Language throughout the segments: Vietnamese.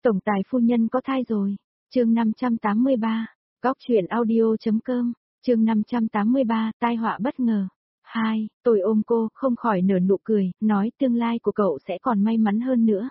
Tổng tài phu nhân có thai rồi. Chương 583. Góc truyện audio.com. Chương 583, tai họa bất ngờ. 2, tôi ôm cô, không khỏi nở nụ cười, nói tương lai của cậu sẽ còn may mắn hơn nữa.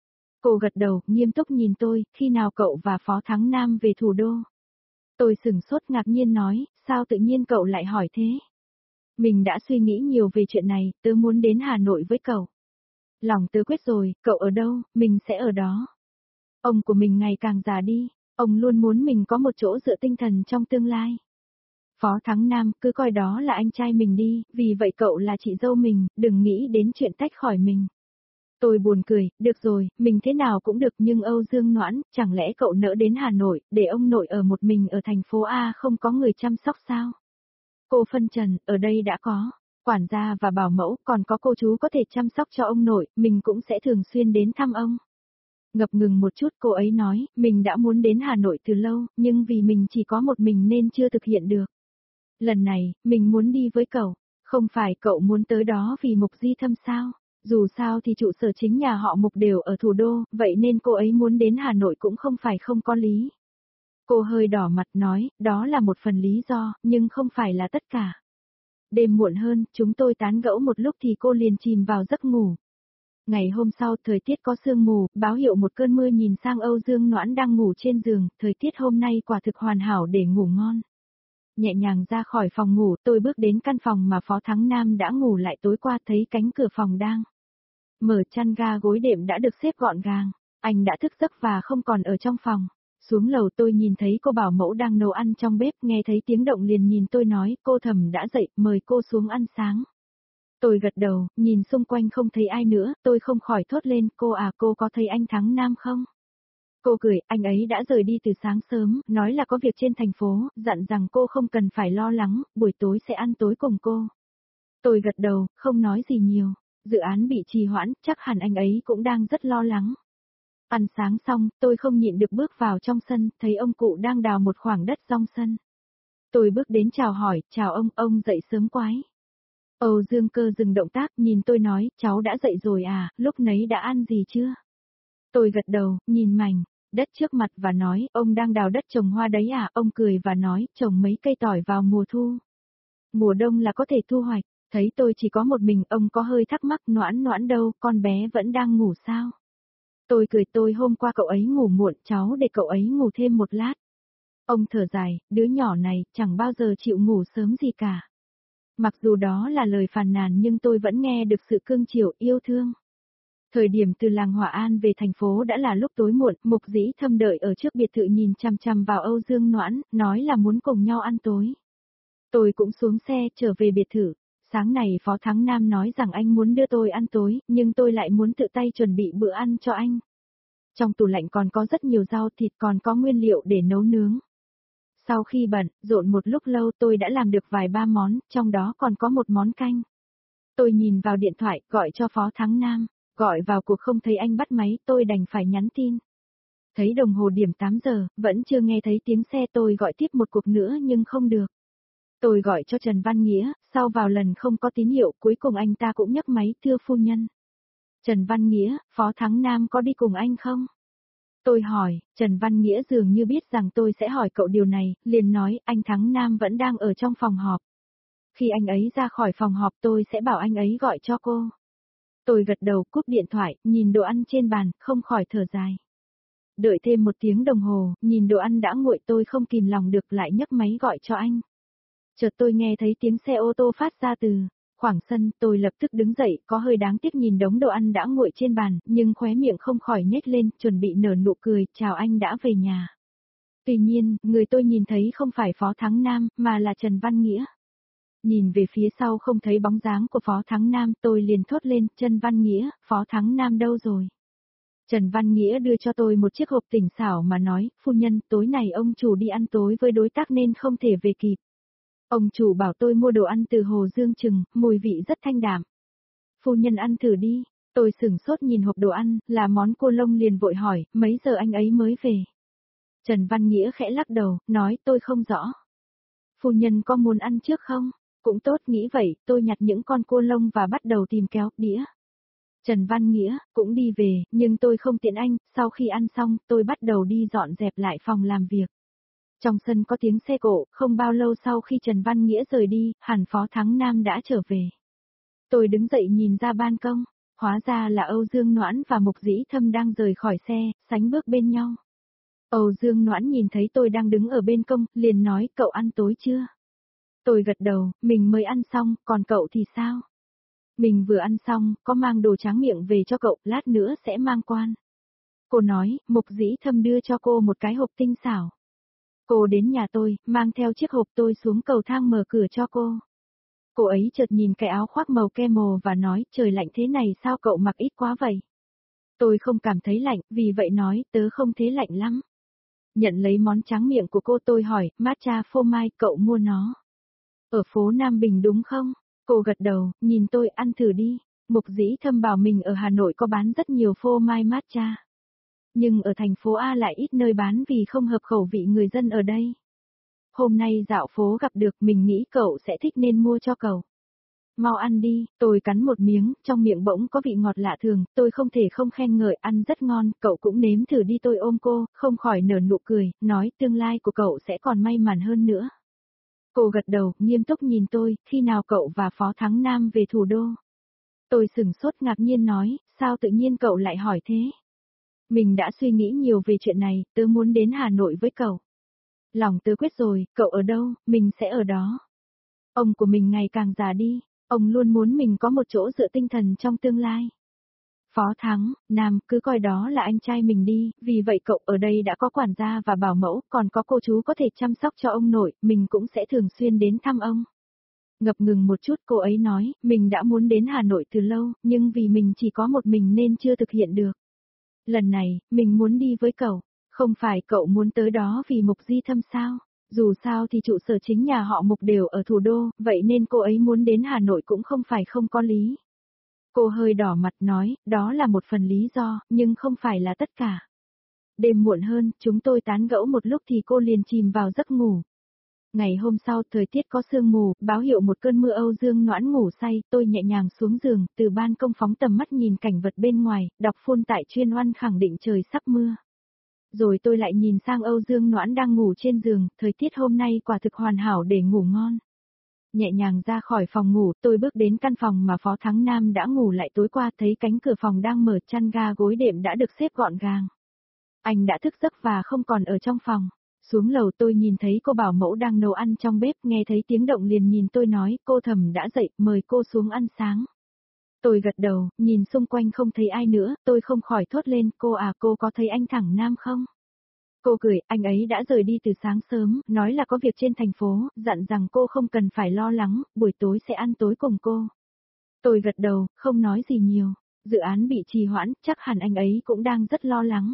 Cô gật đầu, nghiêm túc nhìn tôi, khi nào cậu và Phó Thắng Nam về thủ đô? Tôi sửng sốt ngạc nhiên nói, sao tự nhiên cậu lại hỏi thế? Mình đã suy nghĩ nhiều về chuyện này, tớ muốn đến Hà Nội với cậu. Lòng tớ quyết rồi, cậu ở đâu, mình sẽ ở đó. Ông của mình ngày càng già đi, ông luôn muốn mình có một chỗ dựa tinh thần trong tương lai. Phó Thắng Nam, cứ coi đó là anh trai mình đi, vì vậy cậu là chị dâu mình, đừng nghĩ đến chuyện tách khỏi mình. Tôi buồn cười, được rồi, mình thế nào cũng được nhưng Âu Dương Noãn, chẳng lẽ cậu nỡ đến Hà Nội, để ông nội ở một mình ở thành phố A không có người chăm sóc sao? Cô phân trần, ở đây đã có quản gia và bảo mẫu, còn có cô chú có thể chăm sóc cho ông nội, mình cũng sẽ thường xuyên đến thăm ông. Ngập ngừng một chút cô ấy nói, mình đã muốn đến Hà Nội từ lâu, nhưng vì mình chỉ có một mình nên chưa thực hiện được. Lần này, mình muốn đi với cậu, không phải cậu muốn tới đó vì Mục Di Thâm sao? Dù sao thì trụ sở chính nhà họ Mục đều ở thủ đô, vậy nên cô ấy muốn đến Hà Nội cũng không phải không có lý. Cô hơi đỏ mặt nói, đó là một phần lý do, nhưng không phải là tất cả. Đêm muộn hơn, chúng tôi tán gẫu một lúc thì cô liền chìm vào giấc ngủ. Ngày hôm sau, thời tiết có sương mù, báo hiệu một cơn mưa. Nhìn sang Âu Dương Noãn đang ngủ trên giường, thời tiết hôm nay quả thực hoàn hảo để ngủ ngon. Nhẹ nhàng ra khỏi phòng ngủ, tôi bước đến căn phòng mà Phó Thắng Nam đã ngủ lại tối qua, thấy cánh cửa phòng đang mở, chăn ga gối đệm đã được xếp gọn gàng. Anh đã thức giấc và không còn ở trong phòng. Xuống lầu tôi nhìn thấy cô bảo mẫu đang nấu ăn trong bếp, nghe thấy tiếng động liền nhìn tôi nói, cô Thẩm đã dậy, mời cô xuống ăn sáng. Tôi gật đầu, nhìn xung quanh không thấy ai nữa, tôi không khỏi thốt lên, cô à, cô có thấy anh Thắng Nam không? Cô cười, anh ấy đã rời đi từ sáng sớm, nói là có việc trên thành phố, dặn rằng cô không cần phải lo lắng, buổi tối sẽ ăn tối cùng cô. Tôi gật đầu, không nói gì nhiều, dự án bị trì hoãn, chắc hẳn anh ấy cũng đang rất lo lắng. Ăn sáng xong, tôi không nhịn được bước vào trong sân, thấy ông cụ đang đào một khoảng đất rong sân. Tôi bước đến chào hỏi, chào ông dậy sớm quái. Âu Dương Cơ dừng động tác, nhìn tôi nói, cháu đã dậy rồi à, lúc nấy đã ăn gì chưa? Tôi gật đầu, nhìn mảnh đất trước mặt và nói, ông đang đào đất trồng hoa đấy à? Ông cười và nói, trồng mấy cây tỏi vào mùa thu. Mùa đông là có thể thu hoạch. Thấy tôi chỉ có một mình, ông có hơi thắc mắc, Noãn Noãn đâu, con bé vẫn đang ngủ sao? Tôi cười, tôi hôm qua cậu ấy ngủ muộn, cháu để cậu ấy ngủ thêm một lát. Ông thở dài, đứa nhỏ này, chẳng bao giờ chịu ngủ sớm gì cả. Mặc dù đó là lời phàn nàn nhưng tôi vẫn nghe được sự cưng chiều, yêu thương. Thời điểm từ làng Hòa An về thành phố đã là lúc tối muộn, Mục Dĩ Thâm đợi ở trước biệt thự nhìn chằm chằm vào Âu Dương Noãn, nói là muốn cùng nhau ăn tối. Tôi cũng xuống xe, trở về biệt thự. Sáng này Phó Thắng Nam nói rằng anh muốn đưa tôi ăn tối, nhưng tôi lại muốn tự tay chuẩn bị bữa ăn cho anh. Trong tủ lạnh còn có rất nhiều rau thịt, còn có nguyên liệu để nấu nướng. Sau khi bận rộn một lúc lâu tôi đã làm được vài ba món, trong đó còn có một món canh. Tôi nhìn vào điện thoại, gọi cho Phó Thắng Nam. Gọi vào cuộc không thấy anh bắt máy, tôi đành phải nhắn tin. Thấy đồng hồ điểm 8 giờ, vẫn chưa nghe thấy tiếng xe, tôi gọi tiếp một cuộc nữa nhưng không được. Tôi gọi cho Trần Văn Nghĩa, sau vào lần không có tín hiệu, cuối cùng anh ta cũng nhấc máy, thưa phu nhân. Trần Văn Nghĩa, Phó Thắng Nam có đi cùng anh không? Tôi hỏi, Trần Văn Nghĩa dường như biết rằng tôi sẽ hỏi cậu điều này, liền nói, anh Thắng Nam vẫn đang ở trong phòng họp. Khi anh ấy ra khỏi phòng họp tôi sẽ bảo anh ấy gọi cho cô. Tôi gật đầu, cúp điện thoại, nhìn đồ ăn trên bàn, không khỏi thở dài. Đợi thêm một tiếng đồng hồ, nhìn đồ ăn đã nguội tôi không kìm lòng được lại nhấc máy gọi cho anh. Chợt tôi nghe thấy tiếng xe ô tô phát ra từ khoảng sân, tôi lập tức đứng dậy, có hơi đáng tiếc nhìn đống đồ ăn đã nguội trên bàn, nhưng khóe miệng không khỏi nhếch lên, chuẩn bị nở nụ cười, chào anh đã về nhà. Tuy nhiên, người tôi nhìn thấy không phải Phó Thắng Nam, mà là Trần Văn Nghĩa. Nhìn về phía sau không thấy bóng dáng của Phó Thắng Nam, tôi liền thốt lên, Trần Văn Nghĩa, Phó Thắng Nam đâu rồi? Trần Văn Nghĩa đưa cho tôi một chiếc hộp tỉnh xảo mà nói, phu nhân, tối nay ông chủ đi ăn tối với đối tác nên không thể về kịp. Ông chủ bảo tôi mua đồ ăn từ Hồ Dương Trừng, mùi vị rất thanh đạm. Phu nhân ăn thử đi. Tôi sửng sốt nhìn hộp đồ ăn, là món cua lông liền vội hỏi, mấy giờ anh ấy mới về? Trần Văn Nghĩa khẽ lắc đầu, nói tôi không rõ. Phu nhân có muốn ăn trước không? Cũng tốt, nghĩ vậy, tôi nhặt những con cua lông và bắt đầu tìm kéo, đĩa. Trần Văn Nghĩa cũng đi về, nhưng tôi không tiện anh, sau khi ăn xong, tôi bắt đầu đi dọn dẹp lại phòng làm việc. Trong sân có tiếng xe cộ, không bao lâu sau khi Trần Văn Nghĩa rời đi, hẳn Phó Thắng Nam đã trở về. Tôi đứng dậy nhìn ra ban công, hóa ra là Âu Dương Noãn và Mục Dĩ Thâm đang rời khỏi xe, sánh bước bên nhau. Âu Dương Noãn nhìn thấy tôi đang đứng ở bên công, liền nói cậu ăn tối chưa? Tôi gật đầu, mình mới ăn xong, còn cậu thì sao? Mình vừa ăn xong, có mang đồ tráng miệng về cho cậu, lát nữa sẽ mang quan. Cô nói, Mục Dĩ Thâm đưa cho cô một cái hộp tinh xảo. Cô đến nhà tôi, mang theo chiếc hộp tôi xuống cầu thang mở cửa cho cô. Cô ấy chợt nhìn cái áo khoác màu kem và nói, trời lạnh thế này sao cậu mặc ít quá vậy? Tôi không cảm thấy lạnh, vì vậy nói, tớ không thế lạnh lắm. Nhận lấy món tráng miệng của cô tôi hỏi, matcha phô mai, cậu mua nó. Ở phố Nam Bình đúng không? Cô gật đầu, nhìn tôi ăn thử đi. Mục Dĩ Thâm bảo mình ở Hà Nội có bán rất nhiều phô mai matcha. Nhưng ở thành phố A lại ít nơi bán vì không hợp khẩu vị người dân ở đây. Hôm nay dạo phố gặp được mình nghĩ cậu sẽ thích nên mua cho cậu. Mau ăn đi, tôi cắn một miếng, trong miệng bỗng có vị ngọt lạ thường, tôi không thể không khen ngợi ăn rất ngon, cậu cũng nếm thử đi tôi ôm cô, không khỏi nở nụ cười, nói tương lai của cậu sẽ còn may mắn hơn nữa. Cô gật đầu, nghiêm túc nhìn tôi, khi nào cậu và Phó Thắng Nam về thủ đô? Tôi sửng sốt ngạc nhiên nói, sao tự nhiên cậu lại hỏi thế? Mình đã suy nghĩ nhiều về chuyện này, tớ muốn đến Hà Nội với cậu. Lòng tớ quyết rồi, cậu ở đâu, mình sẽ ở đó. Ông của mình ngày càng già đi, ông luôn muốn mình có một chỗ dựa tinh thần trong tương lai. Phó Thắng, Nam, cứ coi đó là anh trai mình đi, vì vậy cậu ở đây đã có quản gia và bảo mẫu, còn có cô chú có thể chăm sóc cho ông nội, mình cũng sẽ thường xuyên đến thăm ông. Ngập ngừng một chút cô ấy nói, mình đã muốn đến Hà Nội từ lâu, nhưng vì mình chỉ có một mình nên chưa thực hiện được. Lần này, mình muốn đi với cậu, không phải cậu muốn tới đó vì Mục Di Thâm sao? Dù sao thì trụ sở chính nhà họ Mục đều ở thủ đô, vậy nên cô ấy muốn đến Hà Nội cũng không phải không có lý. Cô hơi đỏ mặt nói, đó là một phần lý do, nhưng không phải là tất cả. Đêm muộn hơn, chúng tôi tán gẫu một lúc thì cô liền chìm vào giấc ngủ. Ngày hôm sau, thời tiết có sương mù, báo hiệu một cơn mưa. Âu Dương Noãn ngủ say, tôi nhẹ nhàng xuống giường, từ ban công phóng tầm mắt nhìn cảnh vật bên ngoài, đọc phôn tại chuyên oan khẳng định trời sắp mưa. Rồi tôi lại nhìn sang Âu Dương Noãn đang ngủ trên giường, thời tiết hôm nay quả thực hoàn hảo để ngủ ngon. Nhẹ nhàng ra khỏi phòng ngủ, tôi bước đến căn phòng mà Phó Thắng Nam đã ngủ lại tối qua, thấy cánh cửa phòng đang mở, chăn ga gối đệm đã được xếp gọn gàng. Anh đã thức giấc và không còn ở trong phòng. Xuống lầu tôi nhìn thấy cô bảo mẫu đang nấu ăn trong bếp, nghe thấy tiếng động liền nhìn tôi nói, cô Thẩm đã dậy, mời cô xuống ăn sáng. Tôi gật đầu, nhìn xung quanh không thấy ai nữa, tôi không khỏi thốt lên, cô có thấy anh Thẳng Nam không? Cô cười, anh ấy đã rời đi từ sáng sớm, nói là có việc trên thành phố, dặn rằng cô không cần phải lo lắng, buổi tối sẽ ăn tối cùng cô. Tôi gật đầu, không nói gì nhiều, dự án bị trì hoãn, chắc hẳn anh ấy cũng đang rất lo lắng.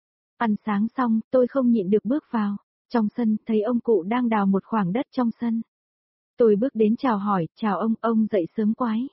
Ăn sáng xong, tôi không nhịn được bước vào. Trong sân, thấy ông cụ đang đào một khoảng đất trong sân. Tôi bước đến chào hỏi, chào ông dậy sớm quái.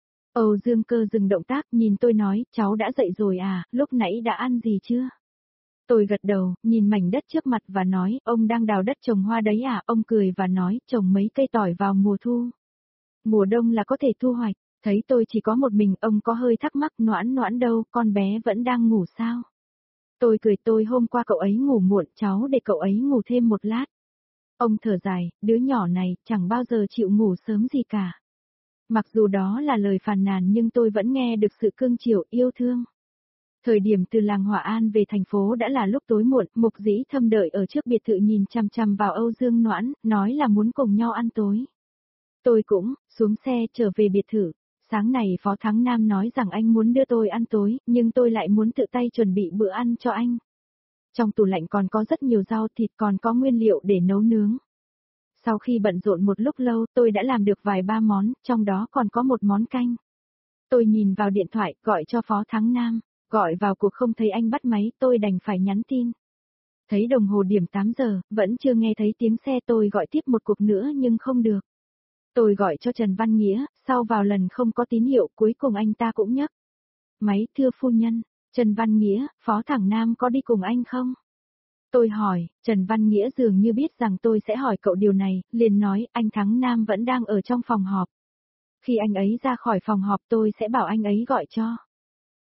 Âu Dương Cơ dừng động tác, nhìn tôi nói, cháu đã dậy rồi à, lúc nãy đã ăn gì chưa? Tôi gật đầu, nhìn mảnh đất trước mặt và nói, ông đang đào đất trồng hoa đấy à, ông cười và nói, trồng mấy cây tỏi vào mùa thu. Mùa đông là có thể thu hoạch, thấy tôi chỉ có một mình, ông có hơi thắc mắc, Noãn Noãn đâu, con bé vẫn đang ngủ sao? Tôi cười, tôi hôm qua cậu ấy ngủ muộn, cháu để cậu ấy ngủ thêm một lát. Ông thở dài, đứa nhỏ này, chẳng bao giờ chịu ngủ sớm gì cả. Mặc dù đó là lời phàn nàn nhưng tôi vẫn nghe được sự cưng chiều, yêu thương. Thời điểm từ làng Hòa An về thành phố đã là lúc tối muộn, Mục Dĩ Thâm đợi ở trước biệt thự nhìn chằm chằm vào Âu Dương Noãn, nói là muốn cùng nhau ăn tối. Tôi cũng, xuống xe trở về biệt thự. Sáng này Phó Thắng Nam nói rằng anh muốn đưa tôi ăn tối, nhưng tôi lại muốn tự tay chuẩn bị bữa ăn cho anh. Trong tủ lạnh còn có rất nhiều rau thịt, còn có nguyên liệu để nấu nướng. Sau khi bận rộn một lúc lâu, tôi đã làm được vài ba món, trong đó còn có một món canh. Tôi nhìn vào điện thoại, gọi cho Phó Thắng Nam, gọi vào cuộc không thấy anh bắt máy, tôi đành phải nhắn tin. Thấy đồng hồ điểm 8 giờ, vẫn chưa nghe thấy tiếng xe, tôi gọi tiếp một cuộc nữa nhưng không được. Tôi gọi cho Trần Văn Nghĩa, sau vào lần không có tín hiệu, cuối cùng anh ta cũng nhấc máy, thưa phu nhân, Trần Văn Nghĩa, Phó Thẳng Nam có đi cùng anh không? Tôi hỏi, Trần Văn Nghĩa dường như biết rằng tôi sẽ hỏi cậu điều này, liền nói, anh Thắng Nam vẫn đang ở trong phòng họp. Khi anh ấy ra khỏi phòng họp tôi sẽ bảo anh ấy gọi cho.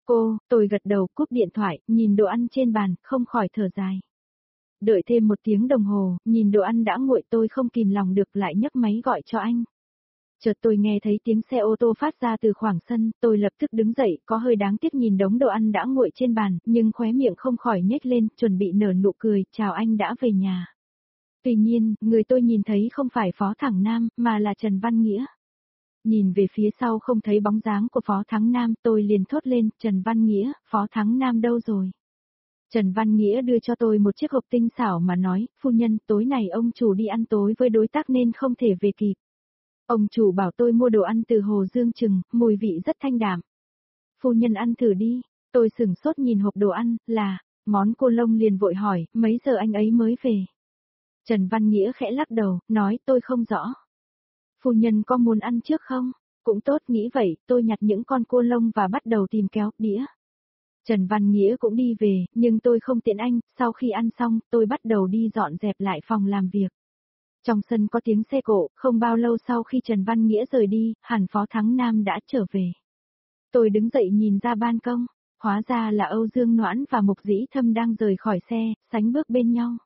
Tôi gật đầu cúp điện thoại, nhìn đồ ăn trên bàn, không khỏi thở dài. Đợi thêm 1 tiếng đồng hồ, nhìn đồ ăn đã nguội tôi không kìm lòng được lại nhấc máy gọi cho anh. Chợt tôi nghe thấy tiếng xe ô tô phát ra từ khoảng sân, tôi lập tức đứng dậy, có hơi đáng tiếc nhìn đống đồ ăn đã nguội trên bàn, nhưng khóe miệng không khỏi nhếch lên, chuẩn bị nở nụ cười, chào anh đã về nhà. Tuy nhiên, người tôi nhìn thấy không phải Phó Thắng Nam, mà là Trần Văn Nghĩa. Nhìn về phía sau không thấy bóng dáng của Phó Thắng Nam, tôi liền thốt lên, Trần Văn Nghĩa, Phó Thắng Nam đâu rồi? Trần Văn Nghĩa đưa cho tôi một chiếc hộp tinh xảo mà nói, phu nhân, tối nay ông chủ đi ăn tối với đối tác nên không thể về kịp. Ông chủ bảo tôi mua đồ ăn từ Hồ Dương Trừng, mùi vị rất thanh đạm. Phu nhân ăn thử đi, tôi sửng sốt nhìn hộp đồ ăn, là, món cô lông liền vội hỏi, mấy giờ anh ấy mới về? Trần Văn Nghĩa khẽ lắc đầu, nói tôi không rõ. Phu nhân có muốn ăn trước không? Cũng tốt nghĩ vậy, tôi nhặt những con cua lông và bắt đầu tìm kéo, đĩa. Trần Văn Nghĩa cũng đi về, nhưng tôi không tiện anh, sau khi ăn xong, tôi bắt đầu đi dọn dẹp lại phòng làm việc. Trong sân có tiếng xe cộ, không bao lâu sau khi Trần Văn Nghĩa rời đi, hẳn Phó Thắng Nam đã trở về. Tôi đứng dậy nhìn ra ban công, hóa ra là Âu Dương Noãn và Mục Dĩ Thâm đang rời khỏi xe, sánh bước bên nhau.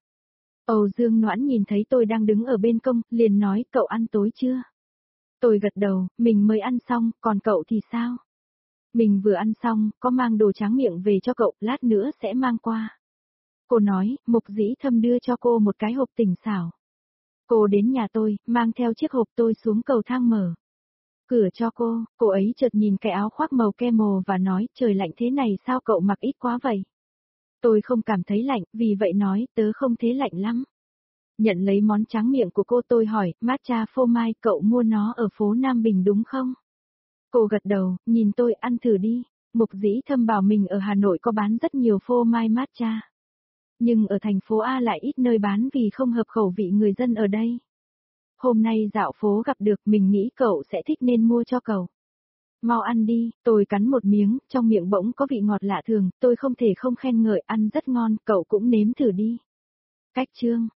Âu Dương Noãn nhìn thấy tôi đang đứng ở bên công, liền nói cậu ăn tối chưa? Tôi gật đầu, mình mới ăn xong, còn cậu thì sao? Mình vừa ăn xong, có mang đồ tráng miệng về cho cậu, lát nữa sẽ mang qua. Cô nói, Mục Dĩ Thâm đưa cho cô một cái hộp tinh xảo. Cô đến nhà tôi, mang theo chiếc hộp tôi xuống cầu thang mở cửa cho cô ấy chợt nhìn cái áo khoác màu kem và nói, trời lạnh thế này sao cậu mặc ít quá vậy? Tôi không cảm thấy lạnh, vì vậy nói, tớ không thế lạnh lắm. Nhận lấy món tráng miệng của cô tôi hỏi, matcha phô mai, cậu mua nó ở phố Nam Bình đúng không? Cô gật đầu, nhìn tôi, ăn thử đi. Mục Dĩ Thâm bảo mình ở Hà Nội có bán rất nhiều phô mai matcha. Nhưng ở thành phố A lại ít nơi bán vì không hợp khẩu vị người dân ở đây. Hôm nay dạo phố gặp được, mình nghĩ cậu sẽ thích nên mua cho cậu. Mau ăn đi, tôi cắn một miếng, trong miệng bỗng có vị ngọt lạ thường, tôi không thể không khen ngợi, ăn rất ngon, cậu cũng nếm thử đi. Cách chương